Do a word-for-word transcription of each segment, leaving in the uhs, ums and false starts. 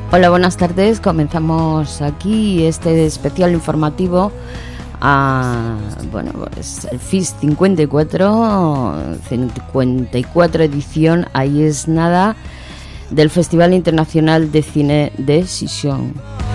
Hola, buenas tardes. Comenzamos aquí este especial informativo a, bueno, pues el F I S cincuenta y cuatro, cincuenta y cuatro edición, ahí es nada, del Festival Internacional de Cine de Gijón.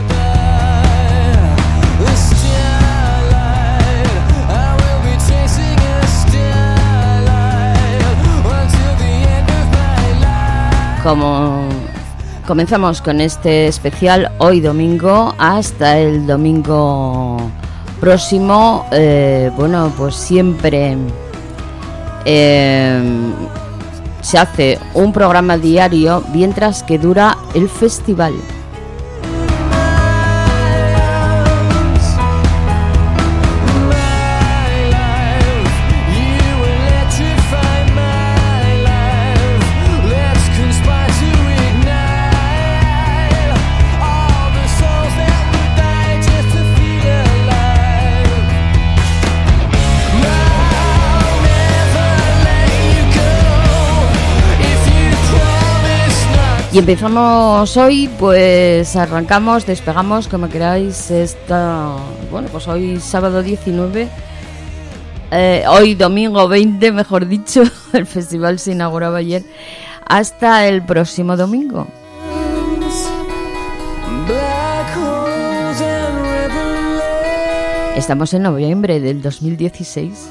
Como comenzamos con este especial hoy domingo hasta el domingo próximo, eh, bueno, pues siempre eh, se hace un programa diario mientras que dura el festival. Y empezamos hoy, pues arrancamos, despegamos, como queráis, esta, bueno, pues hoy sábado diecinueve, eh, hoy domingo veinte, mejor dicho, el festival se inauguraba ayer, hasta el próximo domingo. Estamos en noviembre del dos mil dieciséis.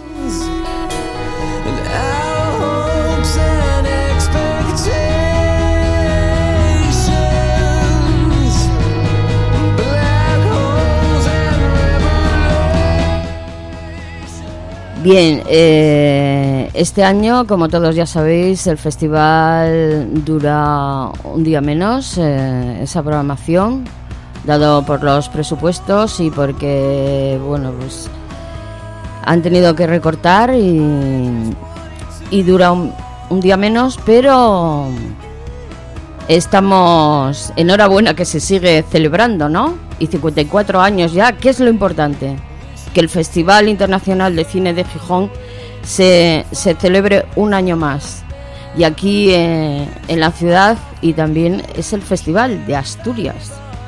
Bien, eh, este año, como todos ya sabéis, el festival dura un día menos, eh, esa programación, dado por los presupuestos y porque, bueno, pues han tenido que recortar y, y dura un, un día menos, pero estamos, enhorabuena que se sigue celebrando, ¿no? Y cincuenta y cuatro años ya, ¿qué es lo importante? Que el Festival Internacional de Cine de Gijón se, se celebre un año más. Y aquí eh, en la ciudad, y también es el Festival de Asturias.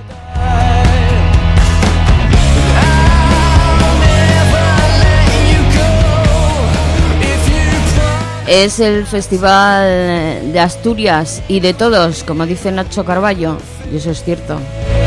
Es el Festival de Asturias y de todos, como dice Nacho Carballo, y eso es cierto.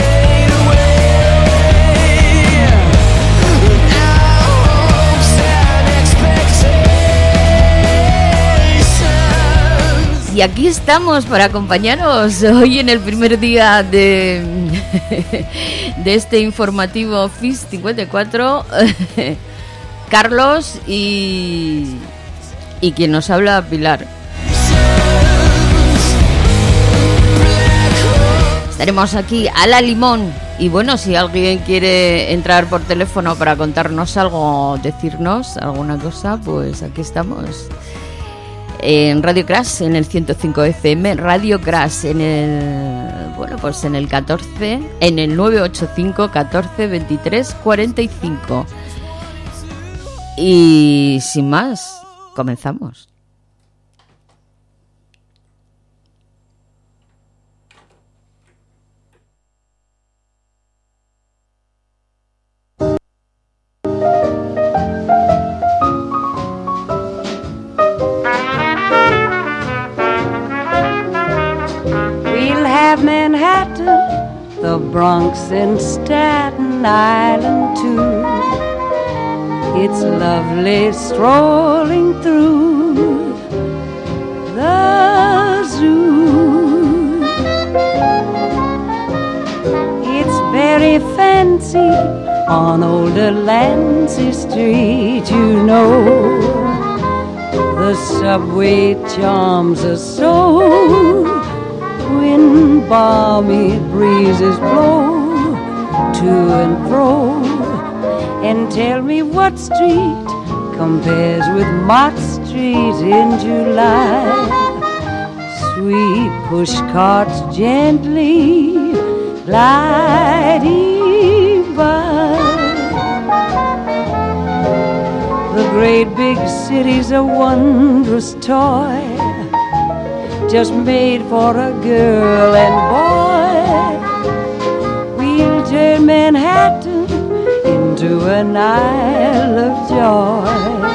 Y aquí estamos para acompañaros hoy en el primer día de, de este informativo F I S cincuenta y cuatro, Carlos y, y quien nos habla, Pilar. Estaremos aquí a la limón y bueno, si alguien quiere entrar por teléfono para contarnos algo, decirnos alguna cosa, pues aquí estamos. En Radio Crash, en el ciento cinco F M, Radio Crash, en el, bueno, pues en el catorce, en el nueve ocho cinco, catorce, veintitrés, cuarenta y cinco. Y sin más, comenzamos. Manhattan, the Bronx and Staten Island too. It's lovely strolling through the zoo. It's very fancy on old Delancey Street, you know. The subway charms us so when balmy breezes blow to and fro. And tell me what street compares with Mott Street in July. Sweet push carts gently gliding by. The great big city's a wondrous toy, just made for a girl and boy. turn Manhattan into an isle of joy.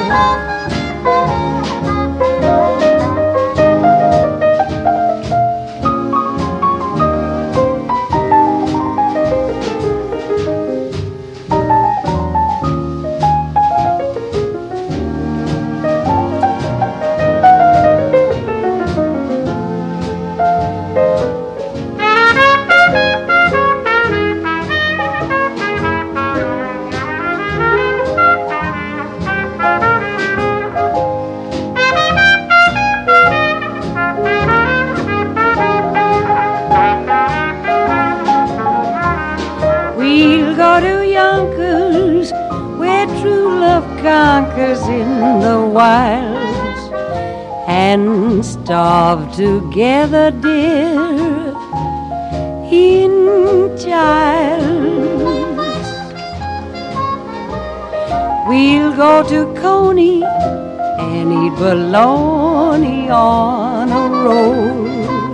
Conquers in the wilds and starve together, dear, in childs. We'll go to Coney and eat bologna on a roll.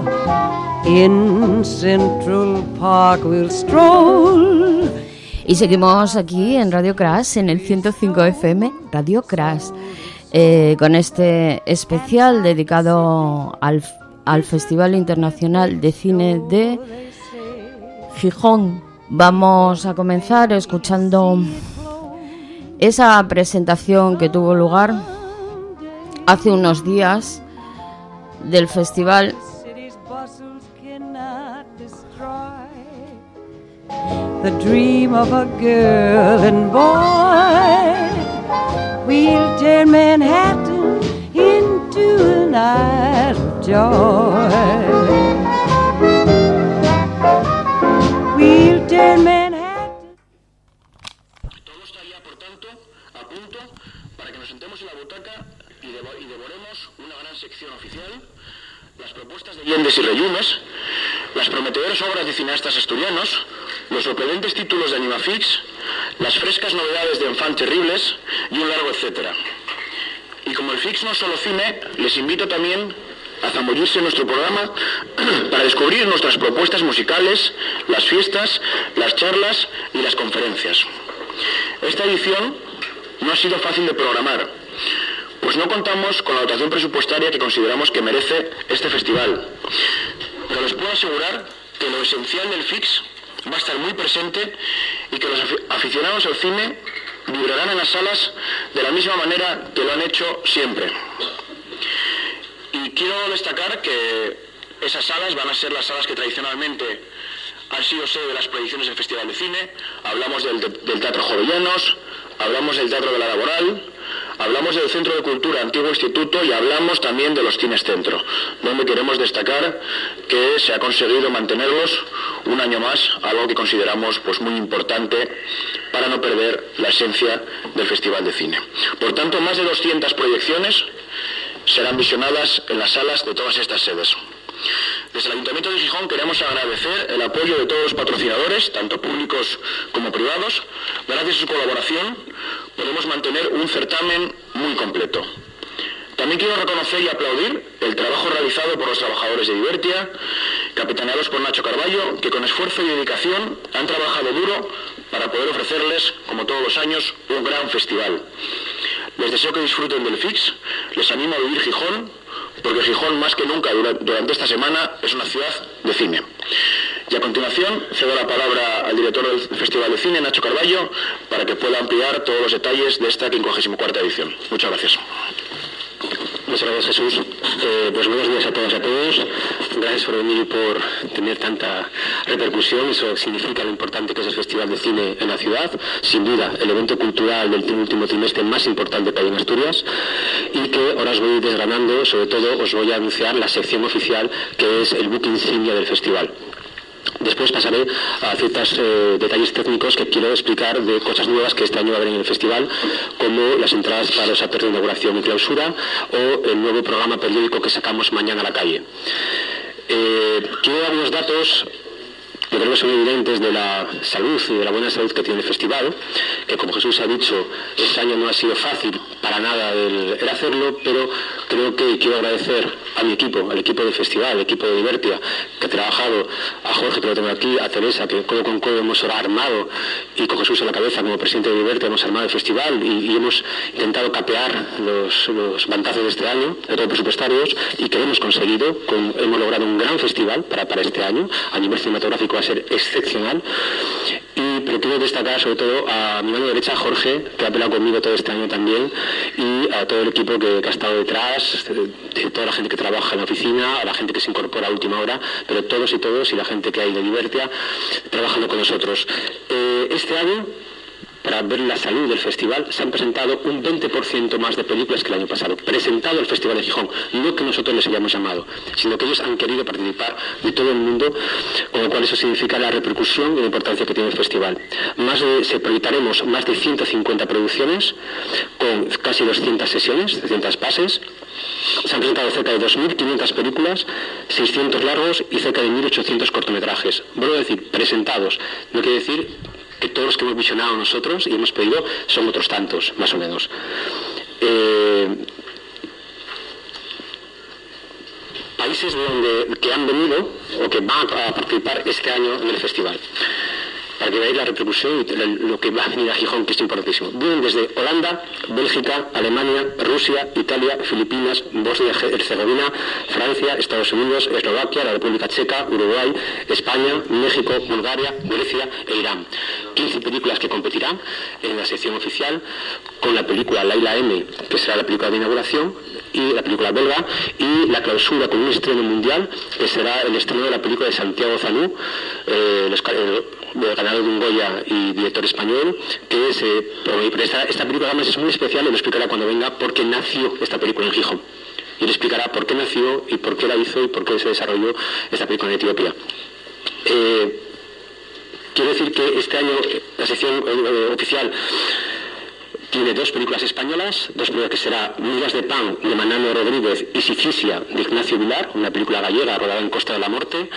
In Central Park we'll stroll. Y seguimos aquí en Radio Crash, en el ciento cinco F M, Radio Crash, eh, con este especial dedicado al, al Festival Internacional de Cine de Gijón. Vamos a comenzar escuchando esa presentación que tuvo lugar hace unos días del festival The dream of a girl and boy. We'll turn Manhattan into an isle of joy. We'll turn Manhattan. Todo está ya, por tanto, a punto para que nos sentemos en la butaca y, devo- y devoremos una gran sección oficial, las propuestas de Yendes y Reyumes, las prometedoras obras de cineastas asturianos, los sorprendentes títulos de Animafix, las frescas novedades de Enfants Terribles y un largo etcétera. Y como el Fix no es solo cine, les invito también a zambullirse en nuestro programa para descubrir nuestras propuestas musicales, las fiestas, las charlas y las conferencias. Esta edición no ha sido fácil de programar, pues no contamos con la dotación presupuestaria que consideramos que merece este festival. Pero les puedo asegurar que lo esencial del Fix va a estar muy presente y que los aficionados al cine vibrarán en las salas de la misma manera que lo han hecho siempre. Y quiero destacar que esas salas van a ser las salas que tradicionalmente han sido sede de las proyecciones del Festival de Cine. Hablamos del, del Teatro Jovellanos, hablamos del Teatro de la Laboral, hablamos del Centro de Cultura Antiguo Instituto y hablamos también de los Cines Centro, donde queremos destacar que se ha conseguido mantenerlos un año más, algo que consideramos pues muy importante para no perder la esencia del Festival de Cine. Por tanto, más de doscientas proyecciones serán visionadas en las salas de todas estas sedes. Desde el Ayuntamiento de Gijón queremos agradecer el apoyo de todos los patrocinadores, tanto públicos como privados. Gracias a su colaboración podemos mantener un certamen muy completo. También quiero reconocer y aplaudir el trabajo realizado por los trabajadores de Divertia, capitaneados por Nacho Carballo, que con esfuerzo y dedicación han trabajado duro para poder ofrecerles, como todos los años, un gran festival. Les deseo que disfruten del Fix, les animo a vivir Gijón, porque Gijón más que nunca durante esta semana es una ciudad de cine. Y a continuación cedo la palabra al director del Festival de Cine, Nacho Carballo, para que pueda ampliar todos los detalles de esta quincuagésima cuarta edición. Muchas gracias. Muchas gracias, Jesús. Eh, pues buenos días a todas y a todos. Gracias por venir y por tener tanta repercusión. Eso significa lo importante que es el Festival de Cine en la ciudad. Sin duda, el evento cultural del último trimestre más importante que hay en Asturias. Y que ahora os voy desgranando, sobre todo os voy a anunciar la sección oficial, que es el buque insignia del festival. Después pasaré a ciertos eh, detalles técnicos que quiero explicar de cosas nuevas que este año va a haber en el festival, como las entradas para los actos de inauguración y clausura o el nuevo programa periódico que sacamos mañana a la calle. Eh, quiero dar unos datos que creo que son evidentes de la salud y de la buena salud que tiene el festival, que como Jesús ha dicho, este año no ha sido fácil para nada el, el hacerlo, pero Creo que quiero agradecer a mi equipo, al equipo del festival, al equipo de Divertia, que ha trabajado, a Jorge, que lo tengo aquí, a Teresa, que codo con codo hemos armado, y con Jesús a la cabeza como presidente de Divertia hemos armado el festival y, y hemos intentado capear los, los bandazos de este año, de todos presupuestarios, y que lo hemos conseguido. Con, hemos logrado un gran festival para, para este año. A nivel cinematográfico va a ser excepcional. Y, pero quiero destacar sobre todo a mi mano derecha, Jorge, que ha peleado conmigo todo este año también, y a todo el equipo que, que ha estado detrás, de, de toda la gente que trabaja en la oficina, a la gente que se incorpora a última hora, pero todos y todos, y la gente que hay de Divertia, trabajando con nosotros. Eh, este año, para ver la salud del festival, se han presentado un veinte por ciento más de películas que el año pasado, presentado al Festival de Gijón, no que nosotros les hayamos llamado, sino que ellos han querido participar de todo el mundo, con lo cual eso significa la repercusión y la importancia que tiene el festival. Más de, se proyectaremos más de ciento cincuenta producciones, con casi doscientas sesiones, doscientos pases. Se han presentado cerca de dos mil quinientas películas, seiscientos largos y cerca de mil ochocientos cortometrajes. Vuelvo a decir, presentados, no quiere decir que todos los que hemos visionado nosotros y hemos pedido son otros tantos, más o menos. Eh, países de donde, que han venido o que van a participar este año en el festival, para que veáis la repercusión y lo que va a venir a Gijón, que es importantísimo. Vienen desde Holanda, Bélgica, Alemania, Rusia, Italia, Filipinas, Bosnia-Herzegovina, Francia, Estados Unidos, Eslovaquia, la República Checa, Uruguay, España, México, Bulgaria, Grecia e Irán. quince películas que competirán en la sección oficial, con la película Layla M, que será la película de inauguración, y la película belga, y la clausura con un estreno mundial, que será el estreno de la película de Santiago Zanú, eh, los, el, el ganador de un Goya y director español, que se pero esta, esta película además es muy especial, y lo explicará cuando venga, porque nació esta película en Gijón, y le explicará por qué nació y por qué la hizo y por qué se desarrolló esta película en Etiopía. Eh, quiero decir que este año la sección eh, oficial tiene dos películas españolas, dos películas que será Migas de Pan, de Manano Rodríguez, y Sicilia, de Ignacio Vilar, una película gallega rodada en Costa de la Morte,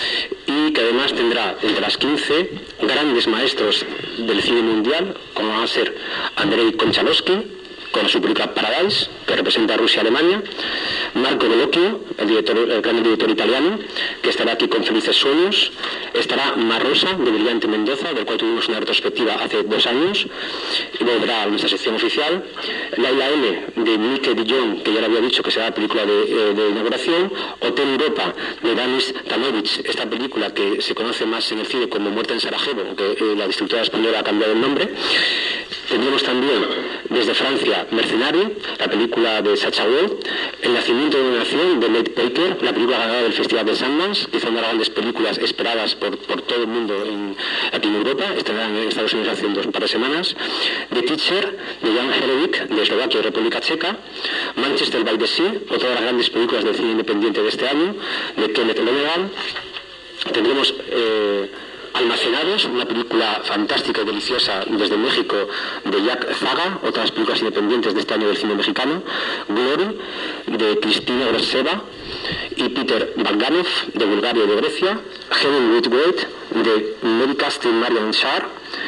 y que además tendrá entre las quince grandes maestros del cine mundial, como van a ser Andrei Konchalovsky, con su película Paradise, que representa a Rusia y Alemania, Marco Bellocchio, el, director, el gran director italiano, que estará aquí con Felices Sueños, estará Mar Rosa, de Brillante Mendoza, del cual tuvimos una retrospectiva hace dos años, y volverá a nuestra sección oficial, Layla M, de Mike Dillon, que ya le había dicho que será la película de, eh, de inauguración, Hotel Europa, de Danis Tanovic, esta película que se conoce más en el cine como Muerte en Sarajevo, aunque eh, la distribuidora española ha cambiado el nombre. Tendremos también desde Francia Mercenario, la película de Sacha Wall, El nacimiento de una nación, de Nate Baker, la película ganadora del Festival de Sundance, que hizo una de las grandes películas esperadas por, por todo el mundo en, aquí en Europa, estrenada en Estados Unidos hace un par de semanas. The Teacher, de Jan Herovic, de Eslovaquia y República Checa. Manchester by the Sea, otra de las grandes películas del cine independiente de este año, de Kenneth Lonergan. Tendremos Eh, Almacenados, una película fantástica y deliciosa desde México de Jack Zaga, otras películas independientes de este año del cine mexicano, Glory, de Cristina Groseva, y Peter Bogdanov, de Bulgaria y de Grecia, Helen Whitwaite, de Mary Castin Marian Shar,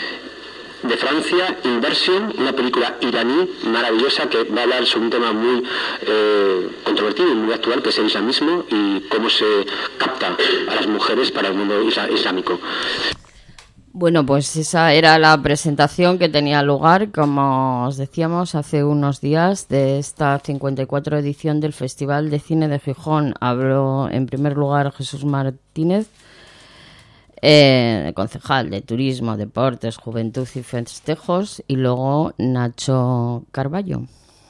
de Francia, Inversion, una película iraní maravillosa que va a hablar sobre un tema muy eh, controvertido y muy actual, que es el islamismo y cómo se capta a las mujeres para el mundo isla- islámico. Bueno, pues esa era la presentación que tenía lugar, como os decíamos, hace unos días de esta cincuenta y cuatro edición del Festival de Cine de Gijón. Habló en primer lugar Jesús Martínez, Eh, concejal de Turismo, Deportes, Juventud y Festejos, y luego Nacho Carballo.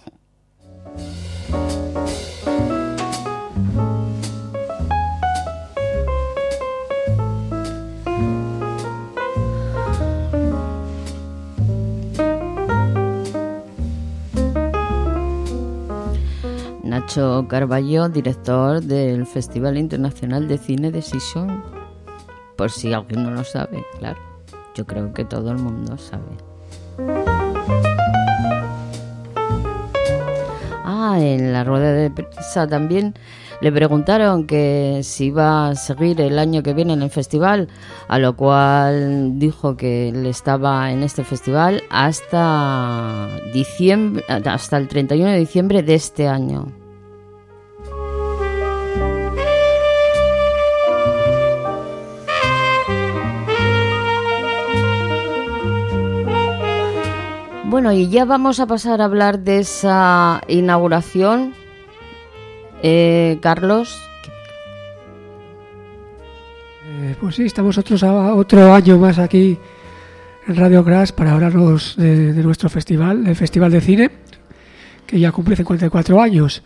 Nacho Carballo, director del Festival Internacional de Cine de Gijón. Por si alguien no lo sabe, claro. Yo creo que todo el mundo sabe. Ah, en la rueda de prensa también le preguntaron que si iba a seguir el año que viene en el festival, a lo cual dijo que él estaba en este festival hasta diciembre, hasta el treinta y uno de diciembre de este año. Bueno, y ya vamos a pasar a hablar de esa inauguración. Eh, Carlos. Eh, pues sí, estamos otros a, otro año más aquí en Radio Crash para hablarnos de, de nuestro festival, el Festival de Cine, que ya cumple cincuenta y cuatro años.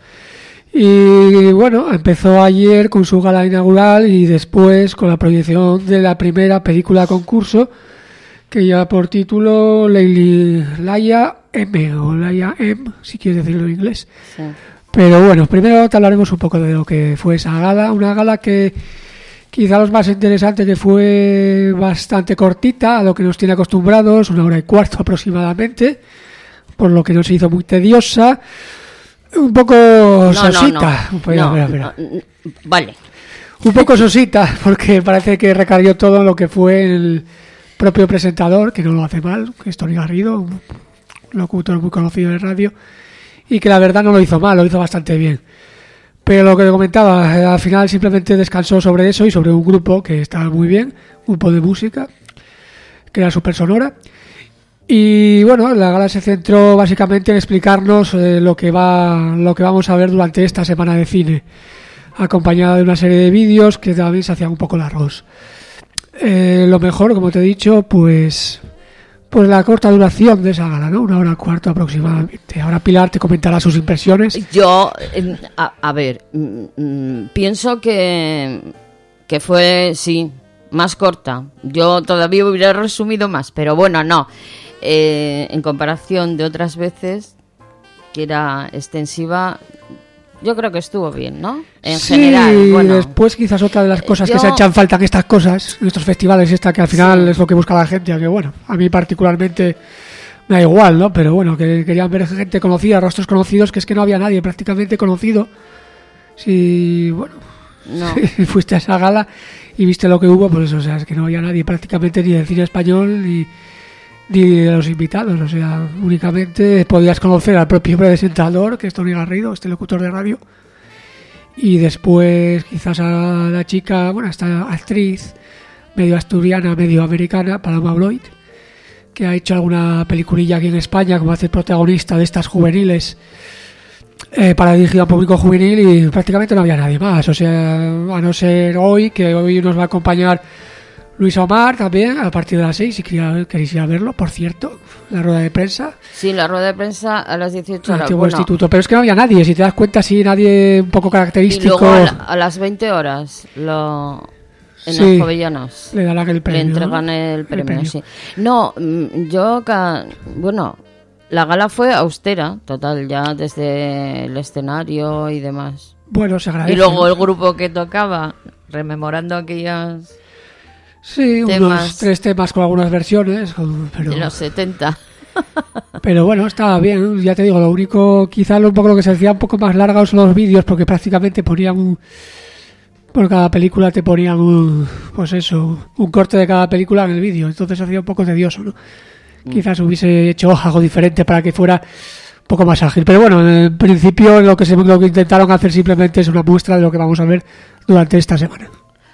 Y bueno, empezó ayer con su gala inaugural y después con la proyección de la primera película concurso, que lleva por título Lady Laia M o Laia M, si quieres decirlo en inglés. Sí. Pero bueno, primero te hablaremos un poco de lo que fue esa gala, una gala que quizá lo más interesante, que fue bastante cortita a lo que nos tiene acostumbrados, una hora y cuarto aproximadamente, por lo que nos hizo muy tediosa, un poco no, sosita. No, no, no, no, no, vale. Un poco sosita, porque parece que recargó todo en lo que fue el propio presentador, que no lo hace mal, que es Tony Garrido, un locutor muy conocido de radio, y que la verdad no lo hizo mal, lo hizo bastante bien. Pero lo que comentaba, al final simplemente descansó sobre eso y sobre un grupo que estaba muy bien, un grupo de música, que era súper sonora. Y bueno, la gala se centró básicamente en explicarnos eh, lo que va, lo que vamos a ver durante esta semana de cine, acompañada de una serie de vídeos que también se hacían un poco largos. Eh, lo mejor, como te he dicho, pues pues la corta duración de esa gala, ¿no? Una hora y cuarto aproximadamente. Ahora Pilar te comentará sus impresiones. Yo, a, a ver, mm, pienso que, que fue, sí, más corta. Yo todavía hubiera resumido más, pero bueno, no. Eh, en comparación de otras veces, que era extensiva, yo creo que estuvo bien, ¿no? En sí, general, bueno. Después quizás otra de las cosas yo... que se echan falta en estas cosas, en estos festivales, esta que al final sí. Es lo que busca la gente, aunque bueno, a mí particularmente me da igual, ¿no? Pero bueno, que querían ver gente conocida, rostros conocidos, que es que no había nadie prácticamente conocido. Si, bueno, no. si fuiste a esa gala y viste lo que hubo, pues eso, o sea, es que no había nadie prácticamente ni del cine español ni, ni de los invitados, o sea, únicamente podías conocer al propio presentador, que es Tony Garrido, este locutor de radio, y después quizás a la chica, bueno, esta actriz medio asturiana, medio americana, Paloma Bloyd, que ha hecho alguna peliculilla aquí en España, como hace protagonista de estas juveniles, eh, para dirigir a un público juvenil, y prácticamente no había nadie más, o sea, a no ser hoy, que hoy nos va a acompañar Luis Omar también, a partir de las seis, si queréis ir a verlo, por cierto, la rueda de prensa. Sí, la rueda de prensa a las dieciocho horas. Antiguo bueno. Instituto, pero es que no había nadie, si te das cuenta, sí, nadie un poco característico. Y luego a, la, a las veinte horas, lo... en sí, Alcobellanos, le darán el premio. Le entregan el premio, el premio. Sí. No, yo, bueno, la gala fue austera, total, ya desde el escenario y demás. Bueno, se agradece. Y luego el grupo que tocaba, rememorando aquellas... Sí, temas, unos tres temas con algunas versiones. Pero, de los setenta. Pero bueno, estaba bien, ya te digo, lo único, quizá un poco lo que se hacía un poco más largos son los vídeos, porque prácticamente ponían un... Por cada película te ponían un... Pues eso, un corte de cada película en el vídeo, entonces hacía un poco tedioso, ¿no? Mm. Quizás hubiese hecho algo diferente para que fuera un poco más ágil. Pero bueno, en principio lo que, se, lo que intentaron hacer simplemente es una muestra de lo que vamos a ver durante esta semana.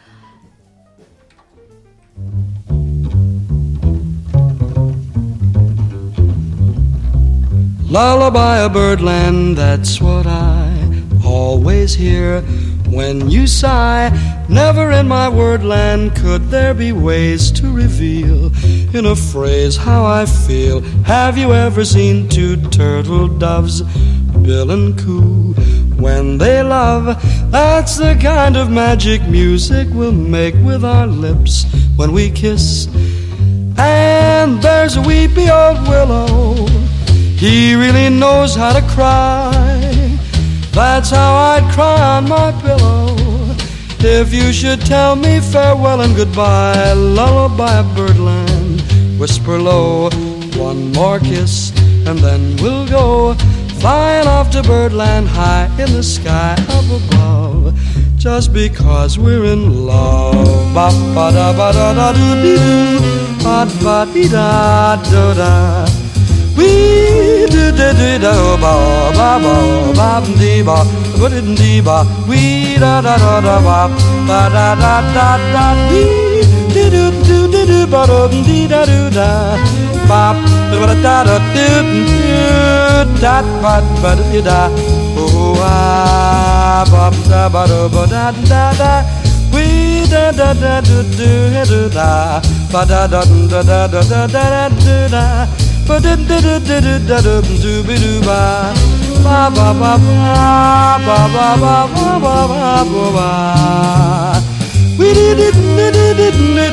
Lullaby of birdland, that's what I always hear when you sigh. Never in my wordland could there be ways to reveal in a phrase how I feel. Have you ever seen two turtle doves, bill and coo, when they love? That's the kind of magic music we'll make with our lips when we kiss. And there's a weepy old willow, he really knows how to cry. That's how I'd cry on my pillow if you should tell me farewell and goodbye. Lullaby of birdland, whisper low, one more kiss and then we'll go flying off to birdland high in the sky up above, just because we're in love. Ba ba da ba da da do doo, ba ba dee da do da. We do do do do ba ba ba ba dee ba ba dee dee ba. We da da da da ba ba da da da da. We do do do do do ba do dee da do da. bop, da da da do da ba ba da da. Oh ah, bop da ba da ba da da da. We da da da do do do da ba da da da da da da da da da ba da da da da da da do be do ba ba ba ba ba ba ba ba ba ba ba ba. We did it, did it, did it, did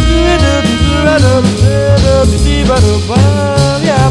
it, did it, yeah.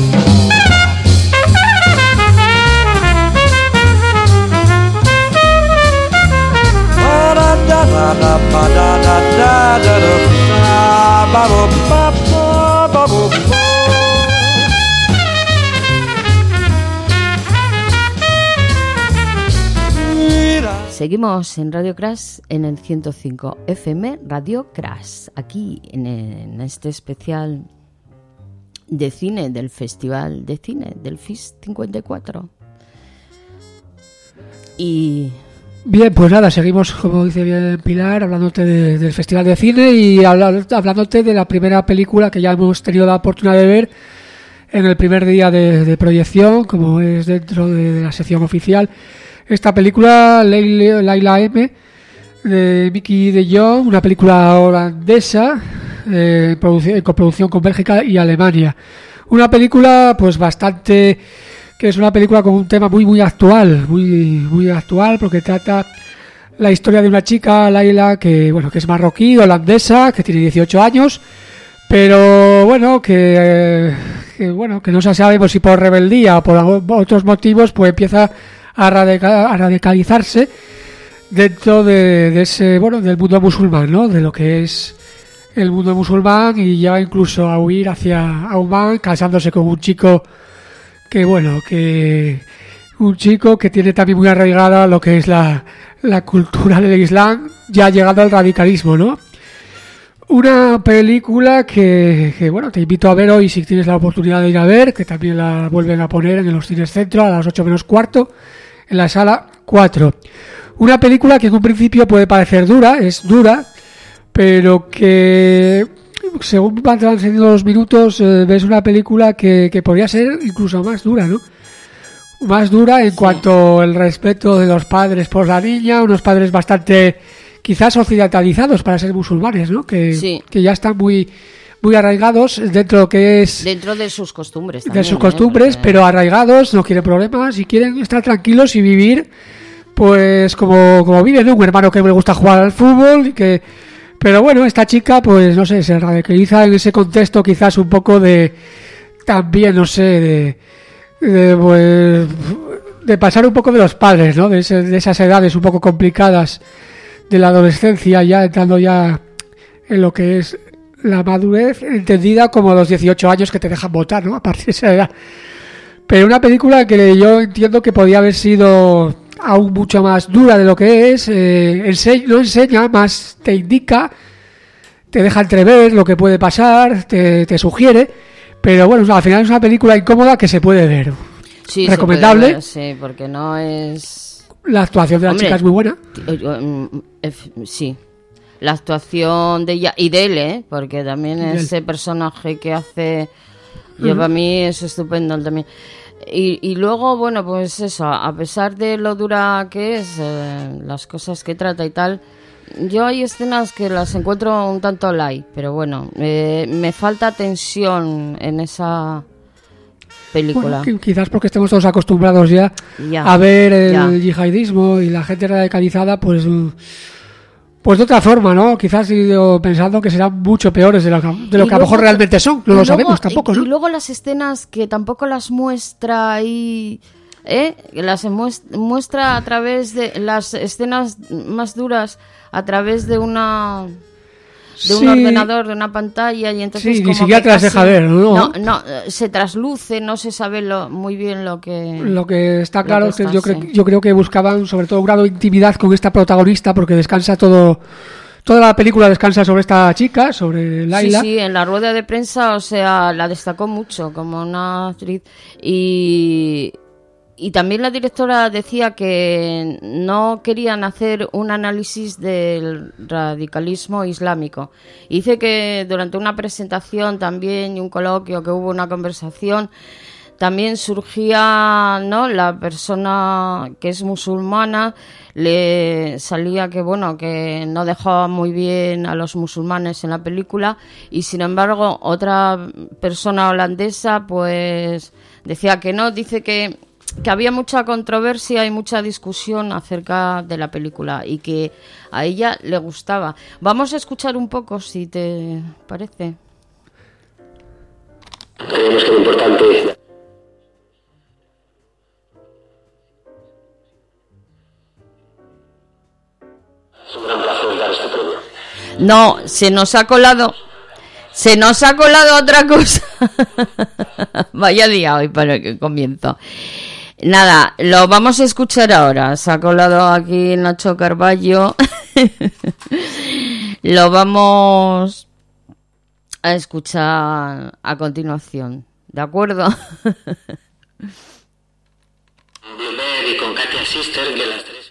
Seguimos en Radio Crash en el ciento cinco F M, Radio Crash, aquí en, en este especial de cine del Festival de Cine del F I S cincuenta y cuatro. Y bien, pues nada, seguimos, como dice bien Pilar, hablándote de, del Festival de Cine y habla, hablándote de la primera película que ya hemos tenido la oportunidad de ver en el primer día de, de proyección, como es dentro de, de la sección oficial. Esta película, Leila, Leila M, de Mickey de Jong, una película holandesa, eh, en coproducción con Bélgica y Alemania. Una película, pues bastante, que es una película con un tema muy muy actual, muy muy actual, porque trata la historia de una chica, Leila, que bueno, que es marroquí, holandesa, que tiene dieciocho años, pero bueno, que, que bueno, que no sabemos si por rebeldía o por otros motivos, pues empieza a, radical, a radicalizarse dentro de, de ese, bueno, del mundo musulmán, ¿no? De lo que es el mundo musulmán, y llega incluso a huir hacia Oman, casándose con un chico que, bueno, que un chico que tiene también muy arraigada lo que es la, la cultura del Islam, ya llegado al radicalismo, ¿no? Una película que, que, bueno, te invito a ver hoy si tienes la oportunidad de ir a ver, que también la vuelven a poner en los cines Centro a las ocho menos cuarto, en la sala cuatro. Una película que en un principio puede parecer dura, es dura, pero que según van transcurriendo los minutos eh, ves una película que, que podría ser incluso más dura, ¿no? Más dura en sí. Cuanto al respeto de los padres por la niña, unos padres bastante quizás occidentalizados para ser musulmanes, ¿no? Que, sí. que ya están muy muy arraigados dentro de lo que es dentro de sus costumbres también, de sus costumbres, ¿eh? Porque pero arraigados, no quieren problemas y quieren estar tranquilos y vivir pues como, como viven, ¿no? Un hermano que le gusta jugar al fútbol y que, pero bueno, esta chica pues no sé, se radicaliza en ese contexto quizás un poco de también, no sé, de, de pues de pasar un poco de los padres, ¿no? De, ese, de esas edades un poco complicadas de la adolescencia, ya entrando ya en lo que es la madurez, entendida como los dieciocho años que te dejan votar, ¿no? A partir de esa edad. Pero una película que yo entiendo que podía haber sido aún mucho más dura de lo que es, eh, ense- no enseña, más te indica, te deja entrever lo que puede pasar, te, te sugiere, pero bueno, al final es una película incómoda que se puede ver. Sí, recomendable. Se puede ver, sí, porque no es... La actuación de la Hombre, chica es muy buena. Sí. La actuación de ella y de él, ¿eh? Porque también de ese él. personaje que hace, yo uh-huh. para mí es estupendo también. Y, y luego, bueno, pues eso, a pesar de lo dura que es, eh, las cosas que trata y tal, yo hay escenas que las encuentro un tanto light, pero bueno, eh, me falta tensión en esa película. Bueno, quizás porque estamos todos acostumbrados ya, ya a ver el ya. yihadismo y la gente radicalizada, pues... Pues de otra forma, ¿no? Quizás he ido pensando que serán mucho peores de lo que, de lo que luego, a lo mejor realmente son. No lo luego, sabemos tampoco, ¿no? Y luego las escenas que tampoco las muestra ahí, ¿eh? Las muestra a través de las escenas más duras a través de una... de un sí. ordenador, de una pantalla, y entonces sí, como ni siquiera te las deja ver, ¿no? No, no, se trasluce, no se sabe lo, muy bien lo que... Lo que está claro es que, que yo, cre- yo creo que buscaban sobre todo un grado de intimidad con esta protagonista, porque descansa todo... Toda la película descansa sobre esta chica, sobre Leila. Sí, sí, en la rueda de prensa, o sea, la destacó mucho como una actriz. Y... y también la directora decía que no querían hacer un análisis del radicalismo islámico. Y dice que durante una presentación también y un coloquio que hubo una conversación, también surgía, ¿no?, la persona que es musulmana, le salía que, bueno, que no dejaba muy bien a los musulmanes en la película, y sin embargo otra persona holandesa pues decía que no. Dice que, que había mucha controversia y mucha discusión acerca de la película y que a ella le gustaba. Vamos a escuchar un poco, si te parece. Creemos que lo importante... Es un gran placer dar este premio. No, se nos ha colado, se nos ha colado otra cosa. Vaya día hoy para que comienzo. Nada, lo vamos a escuchar ahora. Se ha colado aquí Nacho Carballo. Lo vamos a escuchar a continuación. ¿De acuerdo? Blumel y con Katia Sister, que las tres...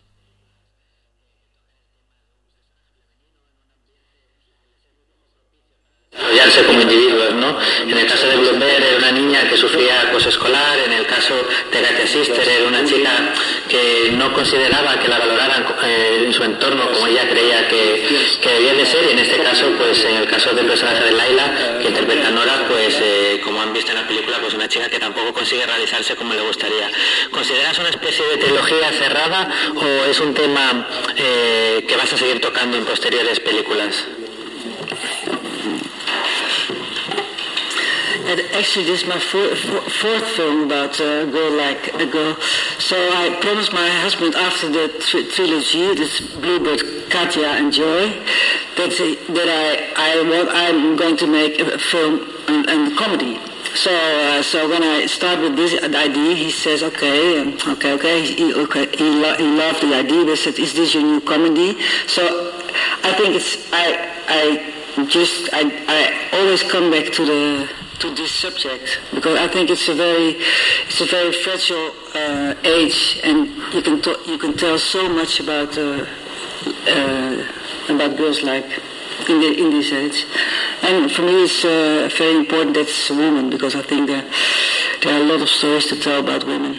desarrollarse como individuos, ¿no? En el caso de Bloomberg era una niña que sufría acoso escolar, en el caso de Katia Sister era una chica que no consideraba que la valoraran eh, en su entorno como ella creía que, que debía de ser, y en este caso, pues en el caso del personaje de Laila, que interpreta a Nora, pues eh, como han visto en la película, pues una chica que tampoco consigue realizarse como le gustaría. ¿Consideras una especie de trilogía cerrada o es un tema eh, que vas a seguir tocando en posteriores películas? And actually, this is my four, four, fourth film about a girl like a girl. So I promised my husband after the tr- trilogy, this Bluebird, Katya, and Joy, that that I I want I'm going to make a film and, and comedy. So uh, so when I start with this idea, he says, okay, um, okay, okay. He okay, he, lo- he loved the idea. He said, is this your new comedy? So I think it's I I just I I always come back to the. to this subject because I think it's a very it's a very fragile uh, age, and you can t- you can tell so much about uh, uh, about girls like in the in this age, and for me it's uh, very important that it's a woman because I think there there are a lot of stories to tell about women.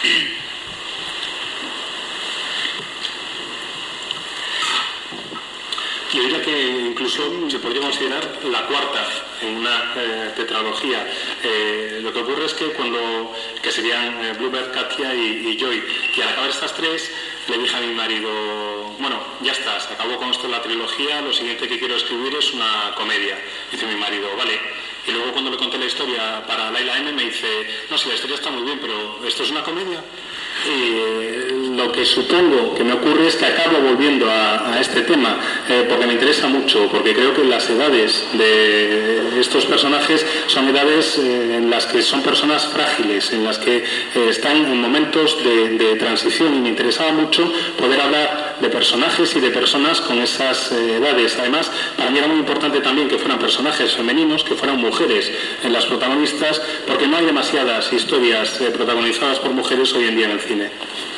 Yo diría que incluso se podría considerar la cuarta en una eh, tetralogía. Eh, lo que ocurre es que cuando, que serían eh, Bluebird, Katia y, y Joy, y al acabar estas tres le dije a mi marido, bueno, ya está, se acabó con esto la trilogía, lo siguiente que quiero escribir es una comedia. Dice mi marido, vale. Y luego cuando le conté la historia para Laila M me dice, no, si la historia está muy bien, pero ¿esto es una comedia? Y lo que supongo que me ocurre es que acabo volviendo a, a este tema eh, porque me interesa mucho, porque creo que las edades de estos personajes son edades eh, en las que son personas frágiles, en las que eh, están en momentos de, de transición, y me interesaba mucho poder hablar de personajes y de personas con esas eh, edades. Además, para mí era muy importante también que fueran personajes femeninos, que fueran mujeres en las protagonistas, porque no hay demasiadas historias eh, protagonizadas por mujeres hoy en día en el cine.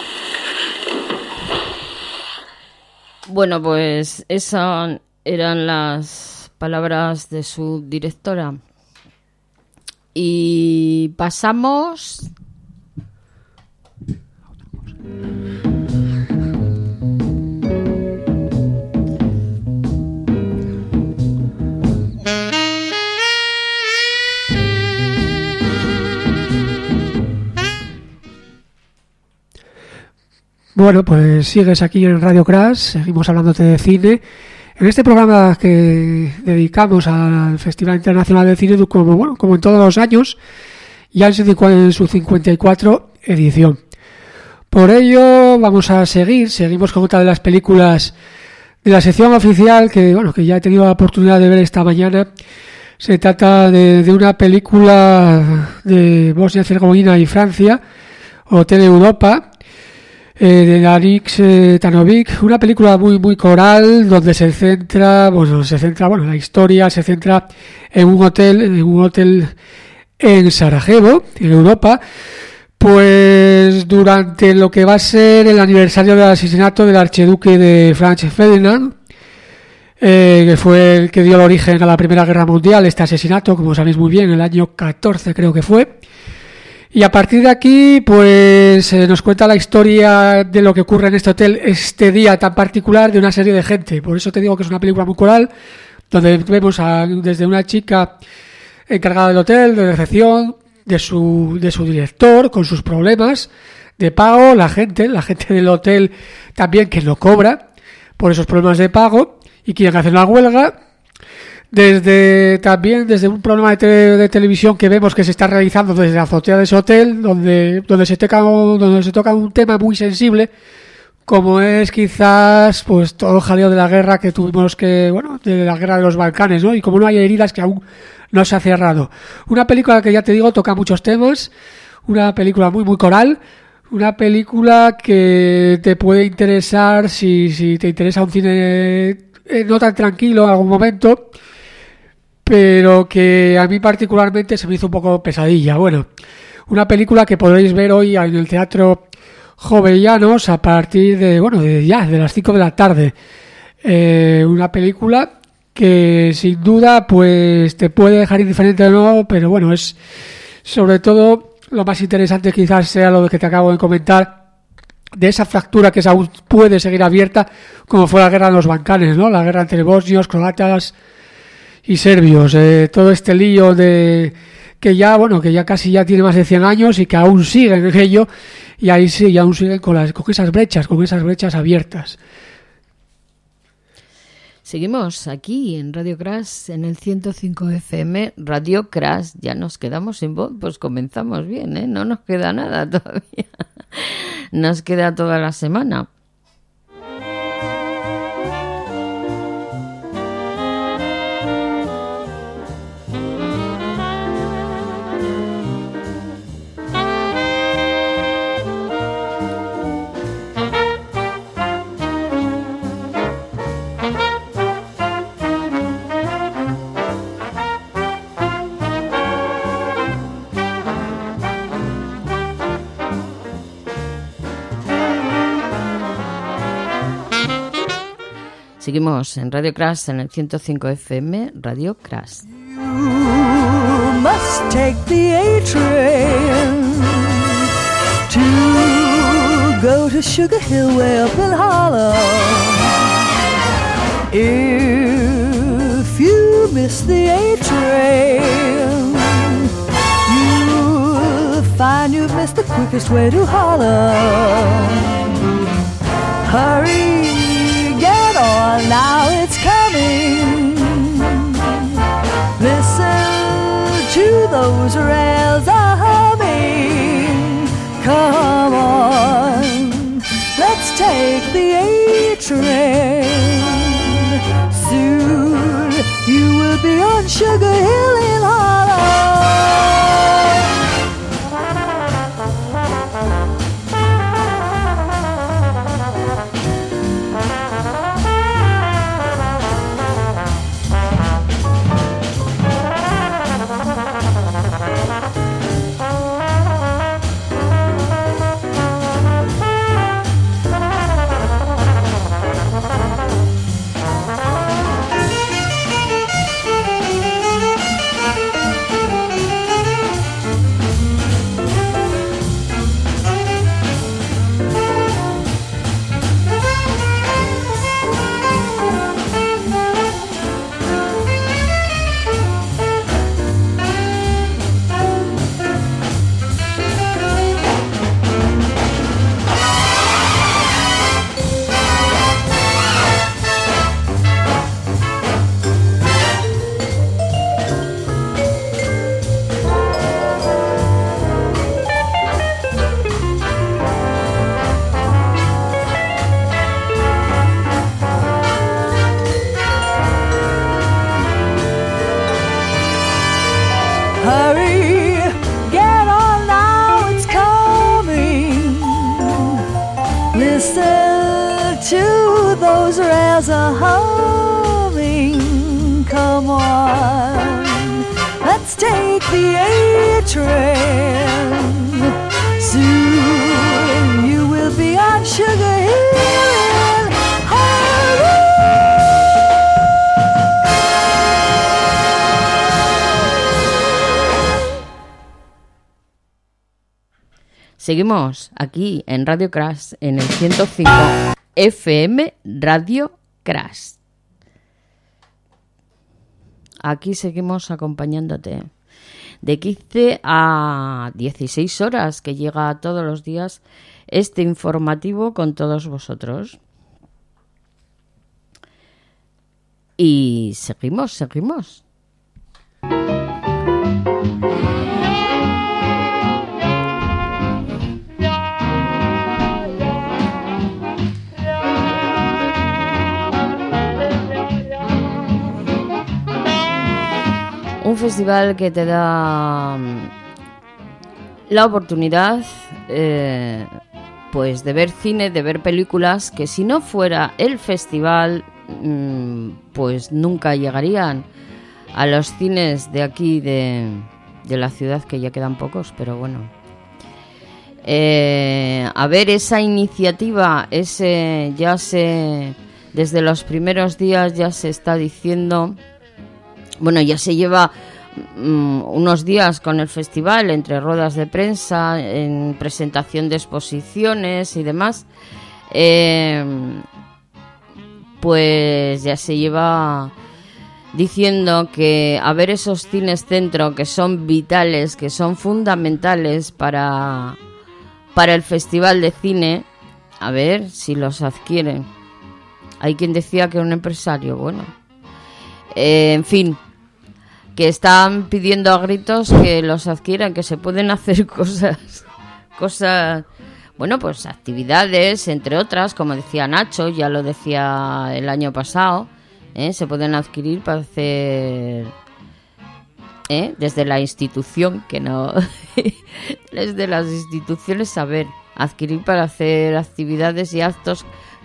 Bueno, pues esas eran las palabras de su directora. Y pasamos... Bueno, pues sigues aquí en Radio Crash, seguimos hablándote de cine. En este programa que dedicamos al Festival Internacional de Cine, como bueno, como en todos los años, ya en su cincuenta y cuatro edición. Por ello vamos a seguir, seguimos con otra de las películas de la sección oficial que bueno que ya he tenido la oportunidad de ver esta mañana. Se trata de, de una película de Bosnia-Herzegovina y Francia, Hotel Europa, eh, de Danik eh, Tanovic, una película muy muy coral donde se centra, bueno, se centra, bueno, la historia se centra en un hotel, en un hotel en Sarajevo, en Europa, Pues durante lo que va a ser el aniversario del asesinato del archiduque de Franz Ferdinand, eh, que fue el que dio el origen a la Primera Guerra Mundial, este asesinato, como sabéis muy bien, el año catorce creo que fue. Y a partir de aquí, pues eh, nos cuenta la historia de lo que ocurre en este hotel este día tan particular de una serie de gente. Por eso te digo que es una película muy coral, donde vemos a, desde una chica encargada del hotel, de recepción, de su de su director, con sus problemas de pago, la gente, la gente del hotel también que no cobra por esos problemas de pago y quieren hacer una huelga. Desde también desde un programa de, te, de televisión que vemos que se está realizando desde la azotea de ese hotel, donde donde se toca donde se toca un tema muy sensible, como es quizás pues todo el jaleo de la guerra que tuvimos que bueno de la guerra de los Balcanes, ¿no? Y como no hay heridas que aún no se ha cerrado. Una película que ya te digo toca muchos temas, una película muy muy coral, una película que te puede interesar si si te interesa un cine eh, no tan tranquilo en algún momento, pero que a mí particularmente se me hizo un poco pesadilla. Bueno, una película que podréis ver hoy en el Teatro Jovellanos a partir de, bueno, de ya, de las cinco de la tarde. Eh, una película que sin duda pues te puede dejar indiferente o no, pero bueno, es sobre todo lo más interesante quizás sea lo que te acabo de comentar, de esa fractura que aún puede seguir abierta, como fue la guerra en los Balcanes, ¿no? La guerra entre bosnios, croatas y serbios, eh, todo este lío de que ya, bueno, que ya casi ya tiene más de cien años y que aún siguen en ello, y ahí sí, y aún siguen con las con esas brechas, con esas brechas abiertas. Seguimos aquí en Radio Crash, en el ciento cinco F M, Radio Crash. Ya nos quedamos sin voz, pues comenzamos bien, ¿eh? No nos queda nada todavía. Nos queda toda la semana. Seguimos en Radio Crash, en el ciento cinco F M, Radio Crash. You must take the A-train to go to Sugar Hill way up in Harlem. If you miss the A-train, you'll find you've missed the quickest way to Harlem. Hurry, get on, now it's coming. Listen to those rails a humming. Come on, let's take the A-train. Soon you will be on Sugar Hill in Harlem. A humming, come on, let's take the A-train. Seguimos aquí en Radio Crash, en el ciento cinco F M Radio Crash. Aquí seguimos acompañándote de quince a dieciséis horas, que llega todos los días este informativo con todos vosotros. Y seguimos, seguimos. Un festival que te da la oportunidad eh, pues de ver cine, de ver películas que si no fuera el festival mmm, pues nunca llegarían a los cines de aquí de, de la ciudad, que ya quedan pocos, pero bueno. Eh, a ver esa iniciativa, ese ya se desde los primeros días ya se está diciendo. Bueno, ya se lleva um, unos días con el festival, entre ruedas de prensa, en presentación de exposiciones y demás. Eh, pues ya se lleva diciendo que a ver esos cines centro que son vitales, que son fundamentales para, para el festival de cine, a ver si los adquieren. Hay quien decía que un empresario, bueno. Eh, en fin, que están pidiendo a gritos que los adquieran, que se pueden hacer cosas, cosas, bueno, pues actividades, entre otras, como decía Nacho, ya lo decía el año pasado, ¿eh? Se pueden adquirir para hacer, ¿eh? Desde la institución, que no, desde las instituciones, saber, adquirir para hacer actividades y actos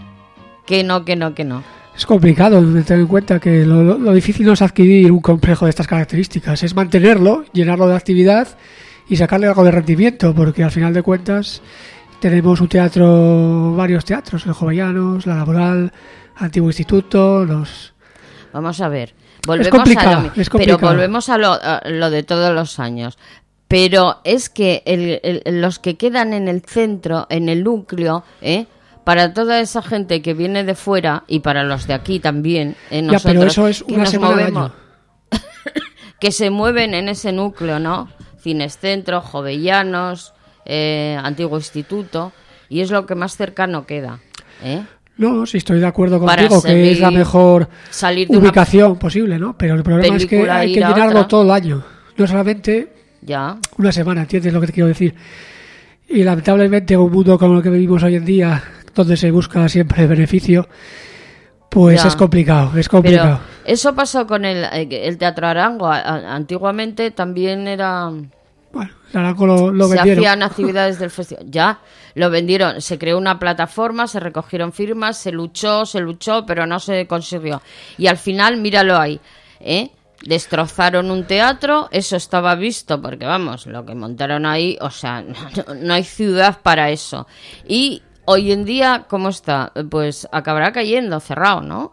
que no, que no, que no. Es complicado tener en cuenta que lo, lo, lo difícil no es adquirir un complejo de estas características, es mantenerlo, llenarlo de actividad y sacarle algo de rendimiento, porque al final de cuentas tenemos un teatro, varios teatros, el Jovellanos, la Laboral, Antiguo Instituto, los... Vamos a ver, volvemos es complicado, a lo, es complicado. Pero volvemos a lo, a lo de todos los años. Pero es que el, el, los que quedan en el centro, en el núcleo, ¿eh? Para toda esa gente que viene de fuera y para los de aquí también, eh, nosotros, ya, pero eso es una semana movemos, al año. Que se mueven en ese núcleo, ¿no? Cines Centro, Jovellanos, eh, Antiguo Instituto, y es lo que más cercano queda, ¿eh? No, sí estoy de acuerdo contigo que es la mejor ubicación una posible, ¿no? Pero el problema es que hay que llenarlo otra. todo el año, no solamente ya. una semana, ¿entiendes lo que te quiero decir? Y lamentablemente un mundo como el que vivimos hoy en día, donde se busca siempre el beneficio, pues ya. es complicado, es complicado. Pero eso pasó con el, el Teatro Arango. Antiguamente también era... Bueno, el Arango lo, lo se vendieron. Se hacían actividades del festival. Ya, lo vendieron. Se creó una plataforma, se recogieron firmas, se luchó, se luchó, pero no se consiguió. Y al final, míralo ahí, ¿eh? Destrozaron un teatro, eso estaba visto, porque vamos, lo que montaron ahí, o sea, no, no hay ciudad para eso. Y hoy en día, ¿cómo está? Pues acabará cayendo, cerrado, ¿no?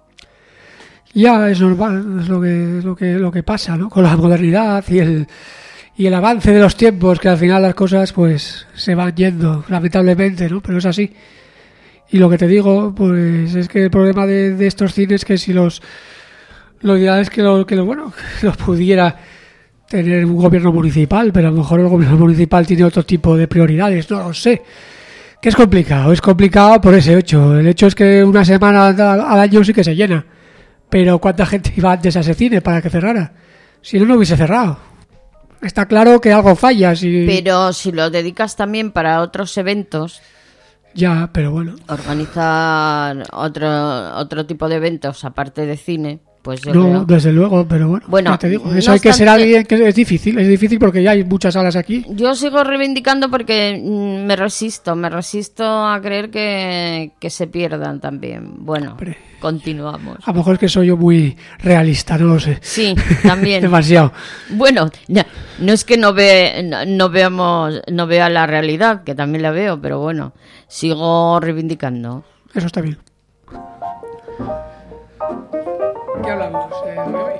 Ya, es normal, es lo que, es lo que, lo que pasa, ¿no? Con la modernidad y el, y el avance de los tiempos, que al final las cosas, pues, se van yendo, lamentablemente, ¿no? Pero es así. Y lo que te digo, pues, es que el problema de, de estos cines es que si los... Lo ideal es que lo, que lo bueno que lo pudiera tener un gobierno municipal, pero a lo mejor el gobierno municipal tiene otro tipo de prioridades, no lo sé. Que es complicado, es complicado por ese hecho. El hecho es que una semana al año sí que se llena. Pero ¿cuánta gente iba antes a ese cine para que cerrara? Si no, no hubiese cerrado. Está claro que algo falla. Si... Pero si lo dedicas también para otros eventos... Ya, pero bueno. Organizar otro, otro tipo de eventos aparte de cine... Pues yo no, creo. Desde luego, pero bueno, bueno ya te digo, eso no hay obstante, que ser alguien que es difícil, es difícil porque ya hay muchas salas aquí. Yo sigo reivindicando porque me resisto, me resisto a creer que, que se pierdan también. Bueno, Hombre, continuamos. A lo mejor es que soy yo muy realista, no lo sé. Sí, también. Demasiado. Bueno, no, no es que no, ve, no, no veamos, no vea la realidad, que también la veo, pero bueno, sigo reivindicando. Eso está bien. ¿Qué hablamos eh, de hoy?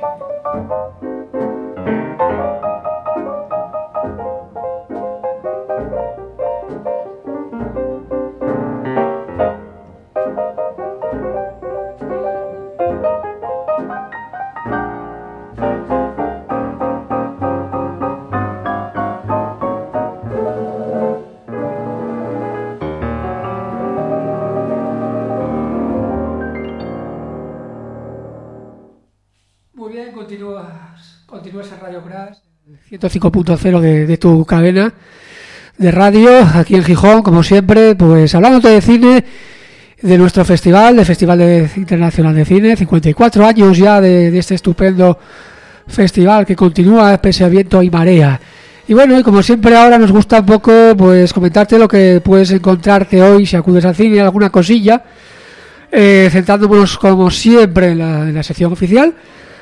Muy bien, continúas, continúas en Radio Crash, ciento cinco punto cero de, de tu cadena de radio, aquí en Gijón, como siempre, pues hablándote de cine, de nuestro festival, del Festival de, Internacional de Cine, cincuenta y cuatro años ya de, de este estupendo festival que continúa pese a viento y marea. Y bueno, y como siempre ahora nos gusta un poco pues comentarte lo que puedes encontrarte hoy si acudes al cine, alguna cosilla, eh, centrándonos como siempre en la, en la sección oficial.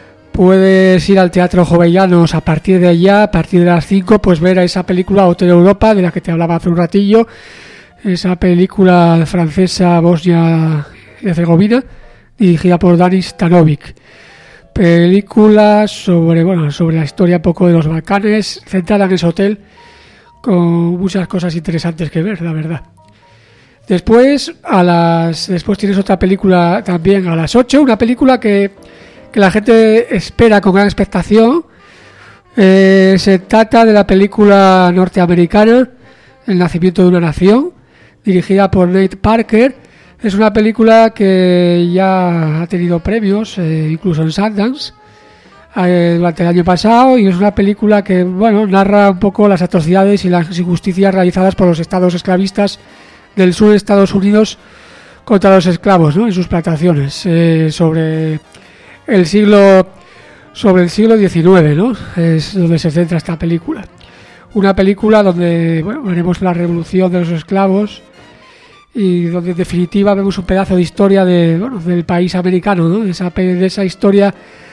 Puedes ir al Teatro Jovellanos a partir de allá, a partir de las cinco, pues ver a esa película Hotel Europa, de la que te hablaba hace un ratillo, esa película francesa Bosnia y Herzegovina, dirigida por Danis Stanovic. Película sobre, bueno, sobre la historia un poco de los Balcanes, centrada en ese hotel, con muchas cosas interesantes que ver, la verdad. Después, a las, después tienes otra película también a las ocho, una película que, que la gente espera con gran expectación. Eh, se trata de la película norteamericana El nacimiento de una nación, dirigida por Nate Parker. Es una película que ya ha tenido premios, eh, incluso en Sundance, eh, durante el año pasado, y es una película que, bueno, narra un poco las atrocidades y las injusticias realizadas por los estados esclavistas del sur de Estados Unidos contra los esclavos, ¿no?, en sus plantaciones, eh, sobre el siglo sobre el siglo diecinueve, ¿no? Es donde se centra esta película. Una película donde, bueno, veremos la revolución de los esclavos y donde en definitiva vemos un pedazo de historia de, bueno, del país americano, ¿no?, de esa, de esa historia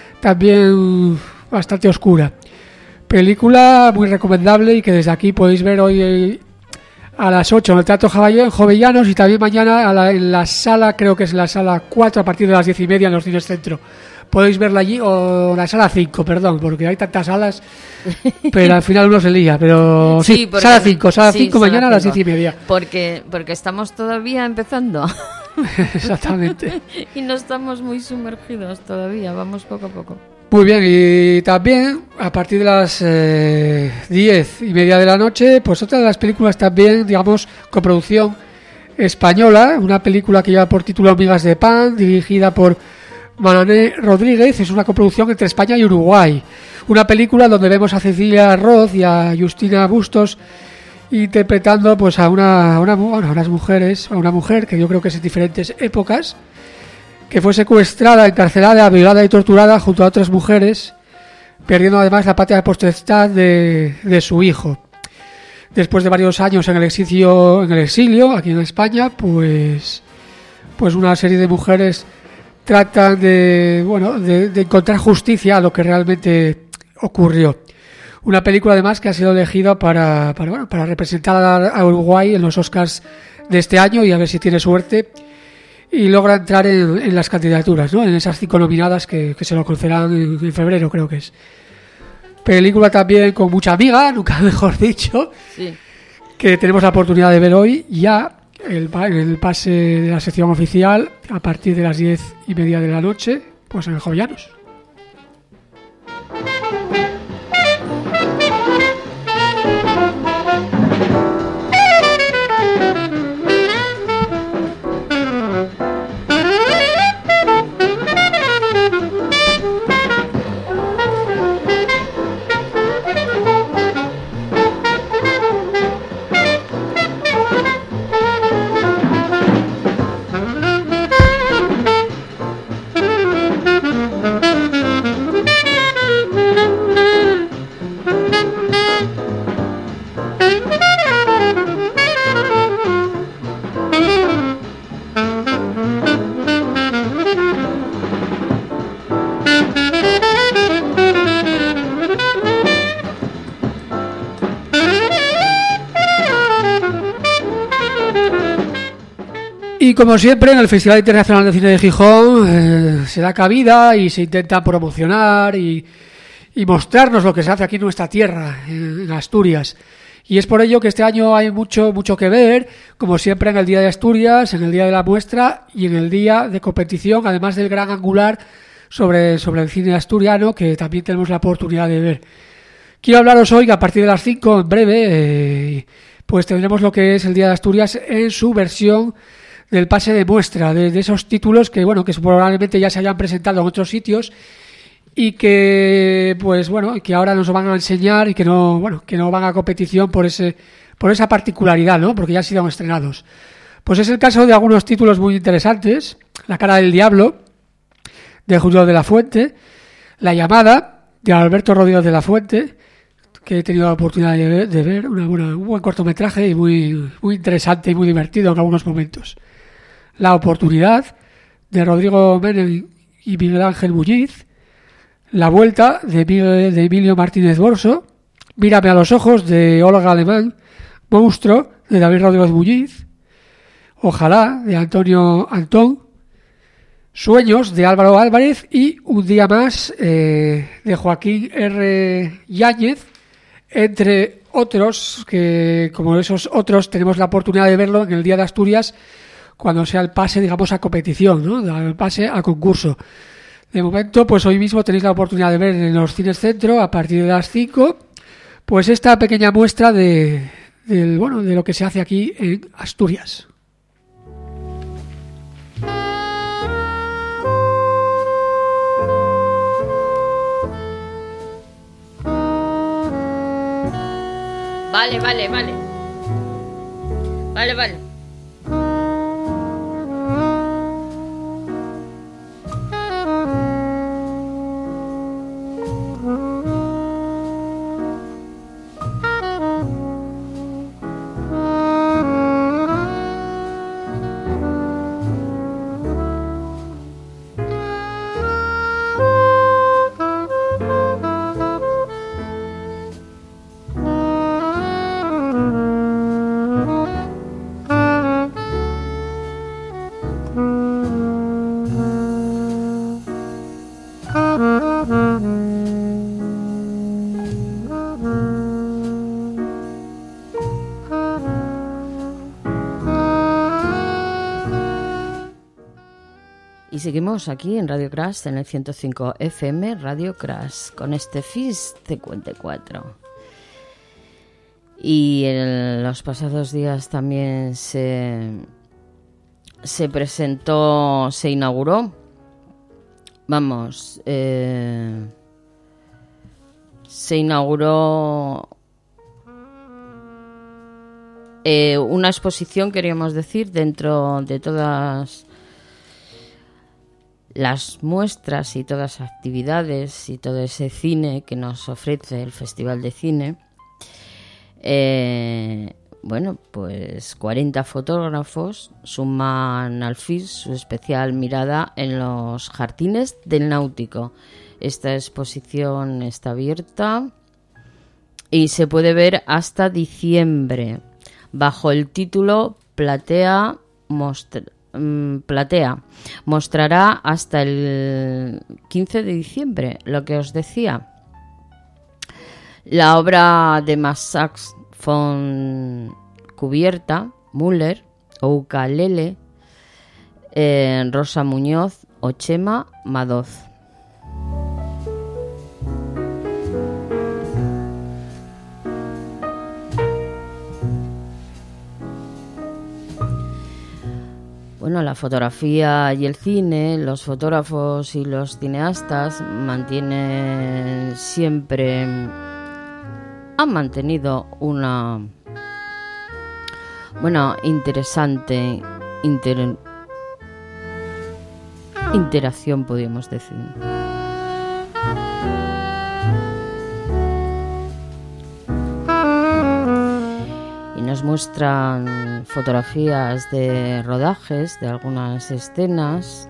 también bastante oscura. Película muy recomendable y que desde aquí podéis ver hoy a las ocho en el Teatro Jovellanos y también mañana a la, en la sala, creo que es la sala cuatro a partir de las diez y media en los cines Centro. Podéis verla allí, o la sala cinco, perdón, porque hay tantas salas, pero al final uno se lía, pero sí, sí porque, sala cinco, sala sí, cinco mañana a las diez y media. Porque, porque estamos todavía empezando. Exactamente. Y no estamos muy sumergidos todavía, vamos poco a poco. Muy bien, y también a partir de las eh, diez y media de la noche, pues otra de las películas también, digamos, coproducción española, una película que lleva por título Migas de Pan, dirigida por Manané Rodríguez. Es una coproducción entre España y Uruguay. Una película donde vemos a Cecilia Roth y a Justina Bustos interpretando pues a una, a una bueno, a unas mujeres, a una mujer que yo creo que es en diferentes épocas, que fue secuestrada, encarcelada, violada y torturada junto a otras mujeres, perdiendo además la patria potestad de, de su hijo. Después de varios años en el exilio, en el exilio aquí en España, pues, pues una serie de mujeres tratan de, bueno, de, de encontrar justicia a lo que realmente ocurrió. Una película además que ha sido elegida para, para, bueno, para representar a, a Uruguay en los Oscars de este año y a ver si tiene suerte y logra entrar en, en las candidaturas, ¿no?, en esas cinco nominadas que, que se lo concederán en, en febrero, creo que es. Película también con mucha amiga, nunca mejor dicho, sí, que tenemos la oportunidad de ver hoy ya el, el pase de la sección oficial a partir de las diez y media de la noche, pues en el Jovellanos. Y como siempre en el Festival Internacional de Cine de Gijón eh, se da cabida y se intenta promocionar y, y mostrarnos lo que se hace aquí en nuestra tierra, en, en Asturias. Y es por ello que este año hay mucho mucho que ver, como siempre en el Día de Asturias, en el Día de la Muestra y en el Día de Competición, además del gran angular sobre, sobre el cine asturiano que también tenemos la oportunidad de ver. Quiero hablaros hoy que a partir de las cinco, en breve, eh, pues tendremos lo que es el Día de Asturias en su versión del pase de muestra, de, de esos títulos que bueno que probablemente ya se hayan presentado en otros sitios y que pues bueno, que ahora nos van a enseñar y que no, bueno, que no van a competición por ese por esa particularidad, ¿no? Porque ya han sido estrenados. Pues es el caso de algunos títulos muy interesantes: La cara del diablo, de Julio de la Fuente; La llamada, de Alberto Rodríguez de la Fuente, que he tenido la oportunidad de ver, de ver una buena, un buen cortometraje y muy, muy interesante y muy divertido en algunos momentos. La oportunidad, de Rodrigo Menem y Miguel Ángel Muñiz; La vuelta, de, Miguel, de Emilio Martínez Borso; Mírame a los ojos, de Olga Alemán; Monstruo, de David Rodríguez Muñiz; Ojalá, de Antonio Antón; Sueños, de Álvaro Álvarez; y Un día más, eh, de Joaquín R. Yáñez, entre otros, que como esos otros tenemos la oportunidad de verlo en el Día de Asturias, cuando sea el pase, digamos, a competición, ¿no? El pase a concurso. De momento, pues hoy mismo tenéis la oportunidad de ver en los cines centro, a partir de las cinco, pues esta pequeña muestra de, de, bueno, de lo que se hace aquí en Asturias. Vale, vale, vale. Vale, vale. Y seguimos aquí en Radio Crash, en el ciento cinco F M, Radio Crash, con este FIS cincuenta y cuatro. Y en los pasados días también se, se presentó, se inauguró, vamos, eh, se inauguró eh, una exposición, queríamos decir, dentro de todas las muestras y todas las actividades y todo ese cine que nos ofrece el Festival de Cine. Eh, bueno, pues cuarenta fotógrafos suman al FIS su especial mirada en los jardines del Náutico. Esta exposición está abierta y se puede ver hasta diciembre bajo el título Platea Mostra. Platea. Mostrará hasta el quince de diciembre, lo que os decía. La obra de Max von Cubierta, Müller, o Ukalele, eh, Rosa Muñoz o Chema Madoz. Bueno, la fotografía y el cine, los fotógrafos y los cineastas mantienen siempre, han mantenido una, bueno, interesante inter, interacción, podríamos decir. Nos muestran fotografías de rodajes de algunas escenas.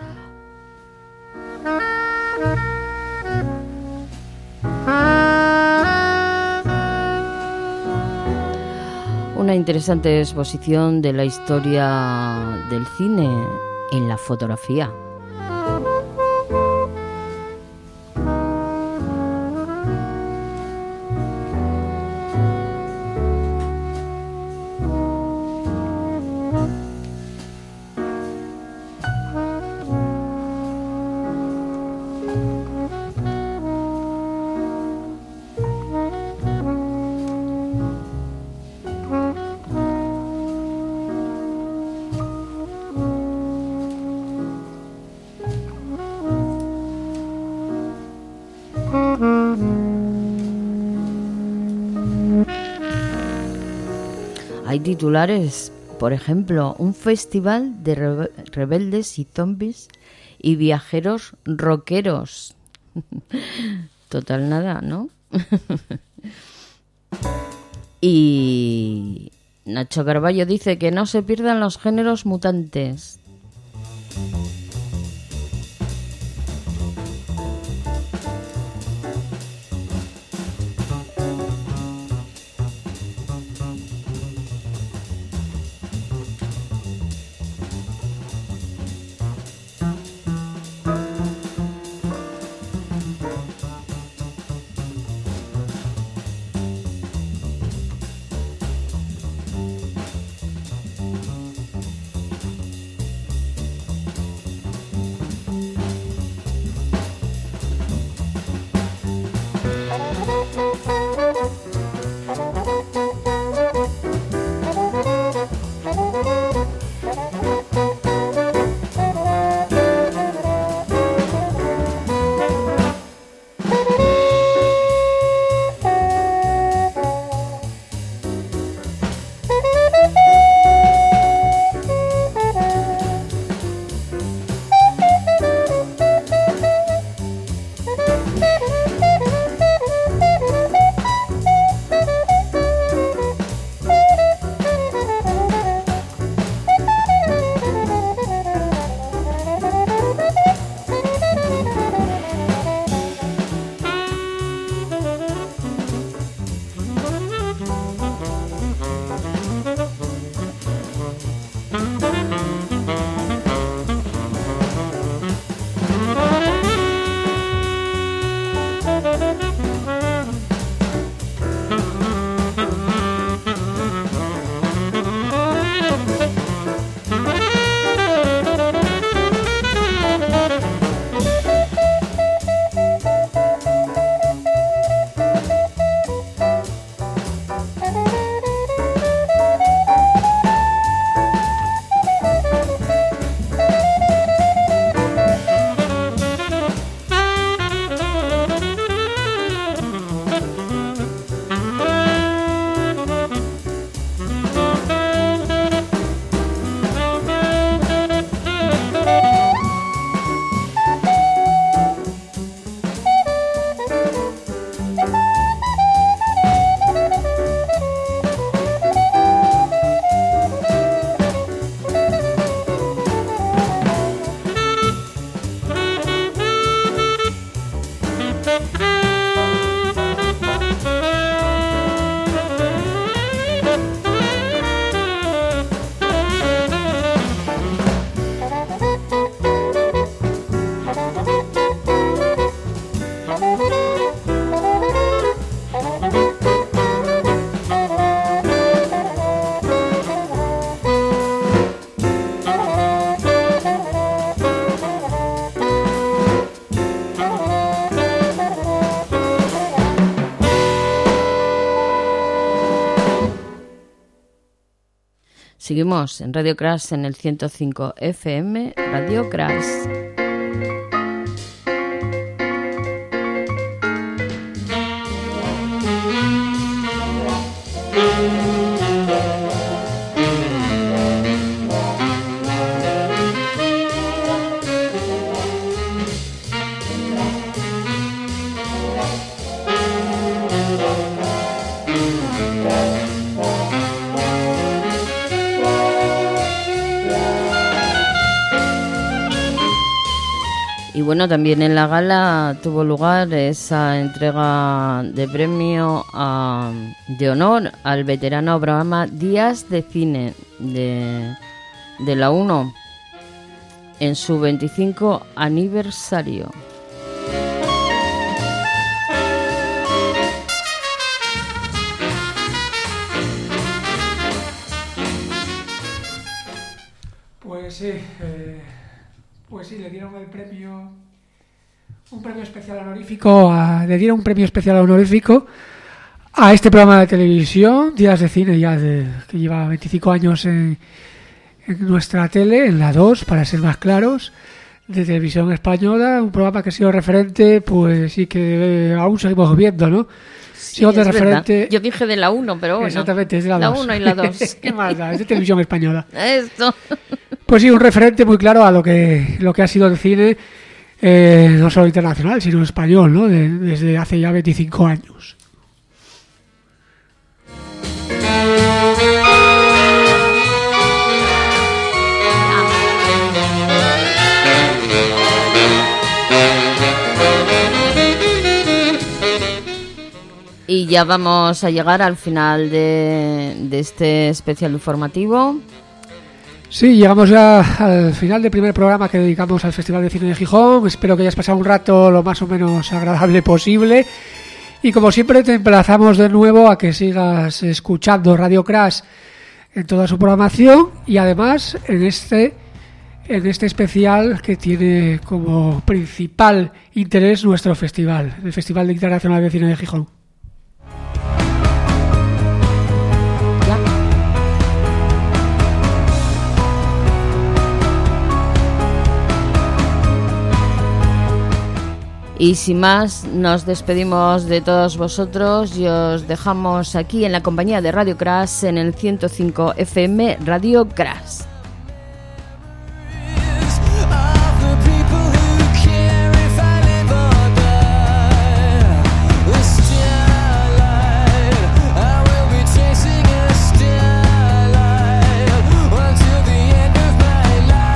Una interesante exposición de la historia del cine en la fotografía. Hay titulares, por ejemplo, un festival de rebe- rebeldes y zombies y viajeros rockeros. Total nada, ¿no? Y Nacho Carballo dice que no se pierdan los géneros mutantes. Seguimos en Radio Crash en el ciento cinco F M, Radio Crash. Y bueno, también en la gala tuvo lugar esa entrega de premio a, de honor al veterano programa Días de Cine de, de la uno en su veinticinco aniversario. Pues sí, eh, pues sí, le dieron el premio, un premio especial honorífico, a, le dieron un premio especial honorífico a este programa de televisión, Días de Cine, ya de, que lleva veinticinco años en, en nuestra tele, en la dos, para ser más claros. de televisión española, un programa que ha sido referente, pues sí que eh, aún seguimos viendo, ¿no? Sí, Sigo de es referente. verdad. Yo dije de la uno, pero bueno. Exactamente, es de la dos. La uno y la dos. ¿Qué más da? Es de televisión española. Esto. Pues sí, un referente muy claro a lo que, lo que ha sido el cine, eh, no solo internacional, sino español, ¿no? De, desde hace ya veinticinco años. Y ya vamos a llegar al final de, de este especial informativo. Sí, llegamos ya al final del primer programa que dedicamos al Festival de Cine de Gijón. Espero que hayas pasado un rato lo más o menos agradable posible. Y como siempre te emplazamos de nuevo a que sigas escuchando Radio Crash en toda su programación y además en este, en este especial que tiene como principal interés nuestro festival, el Festival Internacional de Cine de Gijón. Y sin más, nos despedimos de todos vosotros y os dejamos aquí en la compañía de Radio Crash en el ciento cinco F M Radio Crash.